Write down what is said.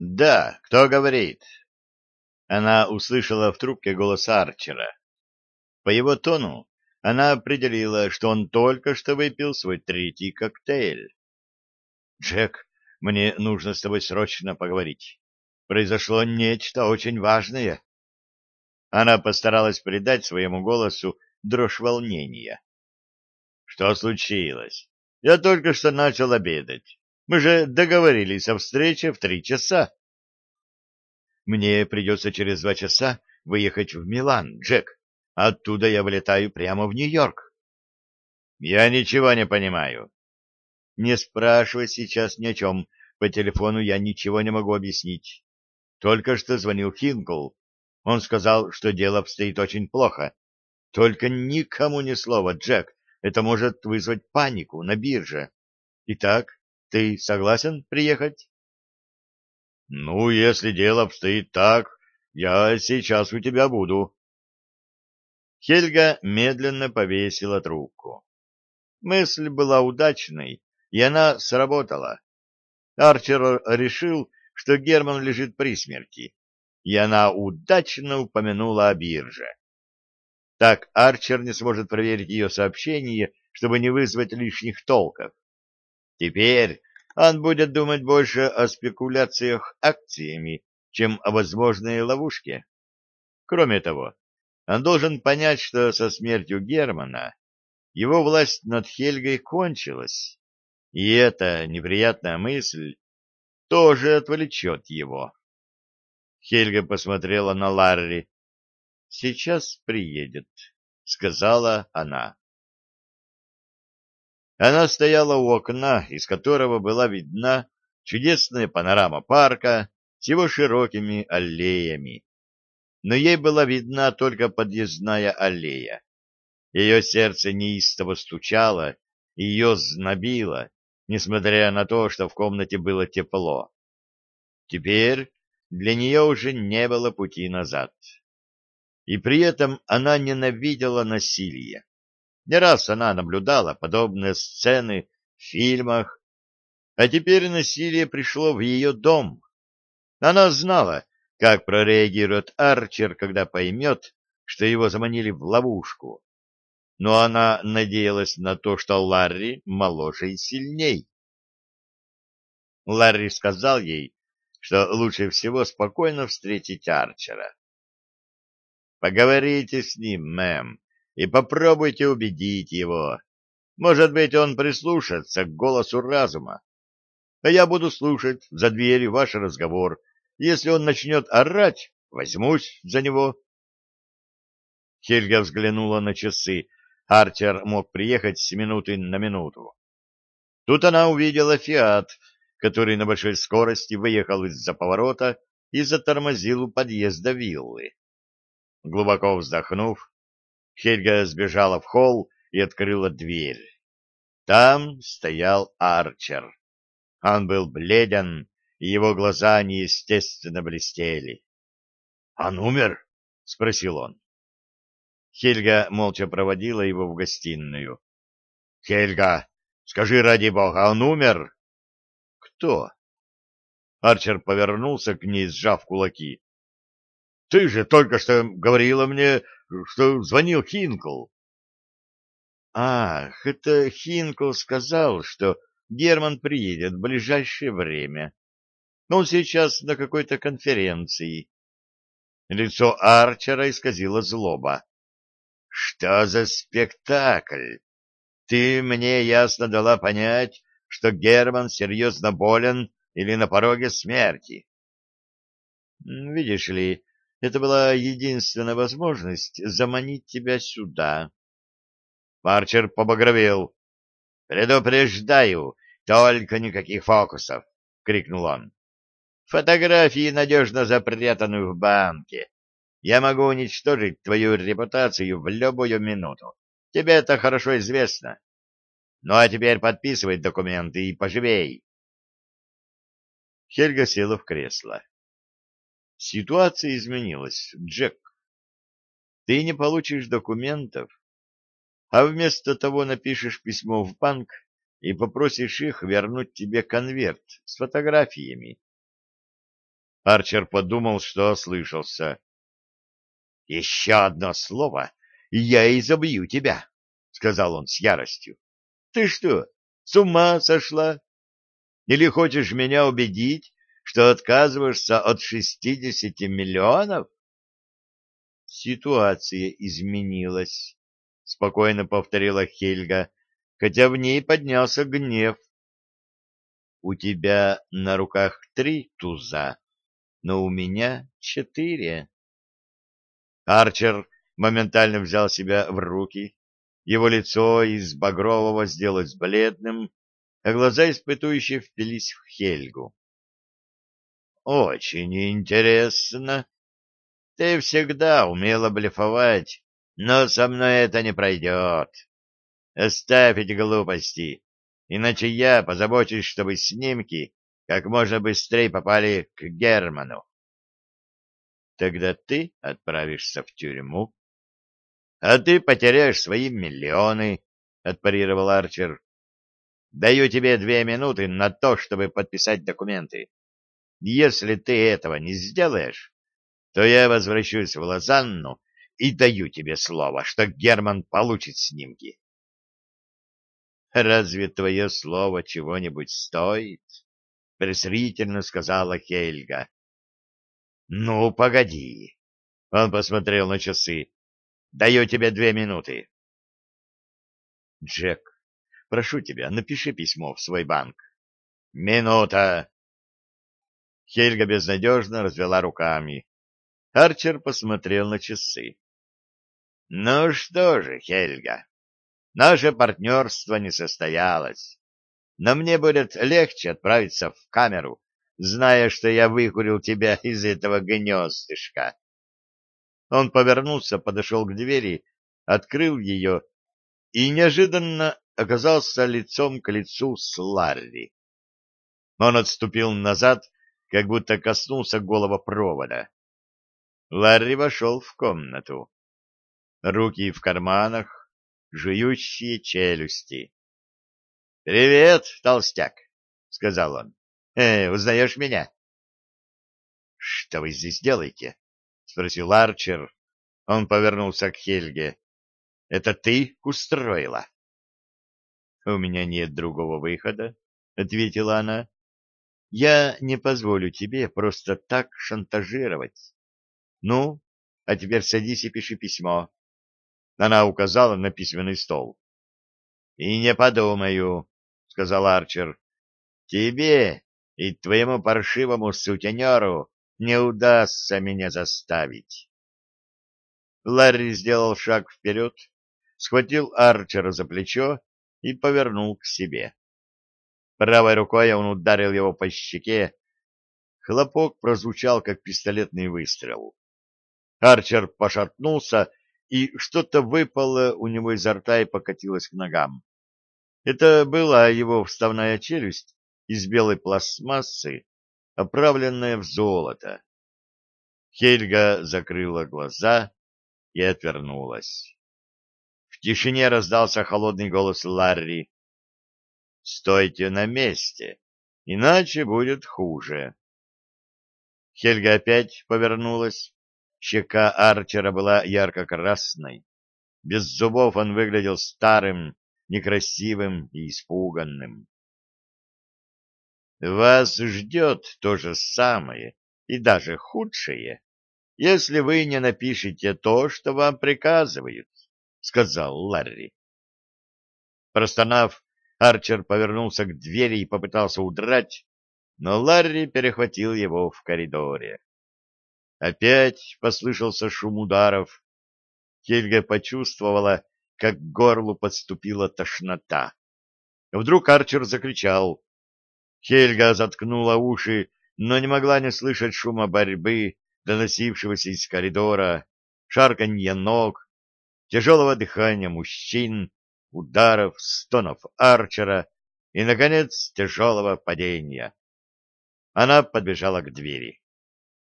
«Да, кто говорит?» Она услышала в трубке голос Арчера. По его тону она определила, что он только что выпил свой третий коктейль. «Джек, мне нужно с тобой срочно поговорить. Произошло нечто очень важное». Она постаралась придать своему голосу дрожь волнения. «Что случилось? Я только что начал обедать. Мы же договорились о встрече в 3 часа». «Мне придется через 2 часа выехать в Милан, Джек. Оттуда я вылетаю прямо в Нью-Йорк». «Я ничего не понимаю». «Не спрашивай сейчас ни о чем. По телефону я ничего не могу объяснить. Только что звонил Хинкл. Он сказал, что дело обстоит очень плохо. Только никому ни слова, Джек. Это может вызвать панику на бирже. Итак, ты согласен приехать?» «Ну, если дело обстоит так, я сейчас у тебя буду». Хельга медленно повесила трубку. Мысль была удачной, и она сработала. Арчер решил, что Герман лежит при смерти, и она удачно упомянула о бирже. Так Арчер не сможет проверить ее сообщение, чтобы не вызвать лишних толков. Теперь он будет думать больше о спекуляциях акциями, чем о возможной ловушке. Кроме того, он должен понять, что со смертью Германа его власть над Хельгой кончилась, и эта неприятная мысль тоже отвлечет его. Хельга посмотрела на Ларри. «Сейчас приедет», — сказала она. Она стояла у окна, из которого была видна чудесная панорама парка с его широкими аллеями. Но ей была видна только подъездная аллея. Ее сердце неистово стучало, и ее знобило, несмотря на то, что в комнате было тепло. Теперь для нее уже не было пути назад. И при этом она ненавидела насилие. Не раз она наблюдала подобные сцены в фильмах, а теперь насилие пришло в ее дом. Она знала, как прореагирует Арчер, когда поймет, что его заманили в ловушку. Но она надеялась на то, что Ларри моложе и сильней. Ларри сказал ей, что лучше всего спокойно встретить Арчера. «Поговорите с ним, мэм, и попробуйте убедить его. Может быть, он прислушается к голосу разума. А я буду слушать за дверью ваш разговор. Если он начнет орать, возьмусь за него». Хельга взглянула на часы. Арчер мог приехать с минуты на минуту. Тут она увидела «Фиат», который на большой скорости выехал из-за поворота и затормозил у подъезда виллы. Глубоко вздохнув, Хельга сбежала в холл и открыла дверь. Там стоял Арчер. Он был бледен, и его глаза неестественно блестели. — Он умер? — спросил он. Хельга молча проводила его в гостиную. — Хельга, скажи ради бога, он умер? — Кто? Арчер повернулся к ней, сжав кулаки. — Ты же только что говорила мне, что звонил Хинкл. — Ах, это Хинкл сказал, что Герман приедет в ближайшее время. Но он сейчас на какой-то конференции. Лицо Арчера исказило злоба. — Что за спектакль? Ты мне ясно дала понять, что Герман серьезно болен или на пороге смерти. Видишь ли, это была единственная возможность заманить тебя сюда. Арчер побагровел. — Предупреждаю, только никаких фокусов! — крикнул он. — Фотографии надежно запрятаны в банке. Я могу уничтожить твою репутацию в любую минуту. Тебе это хорошо известно. Ну а теперь подписывай документы и поживей. Хельга села в кресло. Ситуация изменилась, Джек. Ты не получишь документов, а вместо того напишешь письмо в банк и попросишь их вернуть тебе конверт с фотографиями. Арчер подумал, что ослышался. — Еще одно слово, и я изобью тебя, — сказал он с яростью. — Ты что, с ума сошла? Или хочешь меня убедить, что отказываешься от 60 миллионов? Ситуация изменилась, — спокойно повторила Хельга, хотя в ней поднялся гнев. У тебя на руках 3 туза, но у меня 4. Арчер моментально взял себя в руки. Его лицо из багрового сделалось бледным, а глаза испытующе впились в Хельгу. — Очень интересно. Ты всегда умела блефовать, но со мной это не пройдет. Оставь эти глупости, иначе я позабочусь, чтобы снимки как можно быстрее попали к Герману. Тогда ты отправишься в тюрьму, а ты потеряешь свои миллионы, — отпарировал Арчер. Даю тебе 2 минуты на то, чтобы подписать документы. Если ты этого не сделаешь, то я возвращусь в Лозанну и даю тебе слово, что Герман получит снимки. Разве твое слово чего-нибудь стоит? — презрительно сказала Хельга. — Ну, погоди. Он посмотрел на часы. — Даю тебе 2 минуты. — Джек, прошу тебя, напиши письмо в свой банк. — Минута. Хельга безнадежно развела руками. Арчер посмотрел на часы. — Ну что же, Хельга, наше партнерство не состоялось. Но мне будет легче отправиться в камеру, зная, что я выкурил тебя из этого гнездышка. Он повернулся, подошел к двери, открыл ее и неожиданно оказался лицом к лицу с Ларри. Он отступил назад, как будто коснулся голого провода. Ларри вошел в комнату. Руки в карманах, жующие челюсти. — Привет, толстяк, — сказал он. — узнаешь меня? — Что вы здесь делаете? — спросил Арчер. Он повернулся к Хельге. — Это ты устроила? — У меня нет другого выхода, — ответила она. — Я не позволю тебе просто так шантажировать. Ну, а теперь садись и пиши письмо. Она указала на письменный стол. — И не подумаю, — сказал Арчер. — Тебе и твоему паршивому сутенеру не удастся меня заставить. Ларри сделал шаг вперед, схватил Арчера за плечо и повернул к себе. Правой рукой он ударил его по щеке. Хлопок прозвучал, как пистолетный выстрел. Арчер пошатнулся, и что-то выпало у него изо рта и покатилось к ногам. Это была его вставная челюсть из белой пластмассы, оправленная в золото. Хельга закрыла глаза и отвернулась. В тишине раздался холодный голос Ларри. — Стойте на месте, иначе будет хуже. Хельга опять повернулась. Щека Арчера была ярко-красной. Без зубов он выглядел старым, некрасивым и испуганным. «Вас ждет то же самое и даже худшее, если вы не напишете то, что вам приказывают», — сказал Ларри. Простонав, Арчер повернулся к двери и попытался удрать, но Ларри перехватил его в коридоре. Опять послышался шум ударов. Хельга почувствовала, как к горлу подступила тошнота. Вдруг Арчер закричал. Хельга заткнула уши, но не могла не слышать шума борьбы, доносившегося из коридора, шарканья ног, тяжелого дыхания мужчин, ударов, стонов Арчера и, наконец, тяжелого падения. Она подбежала к двери.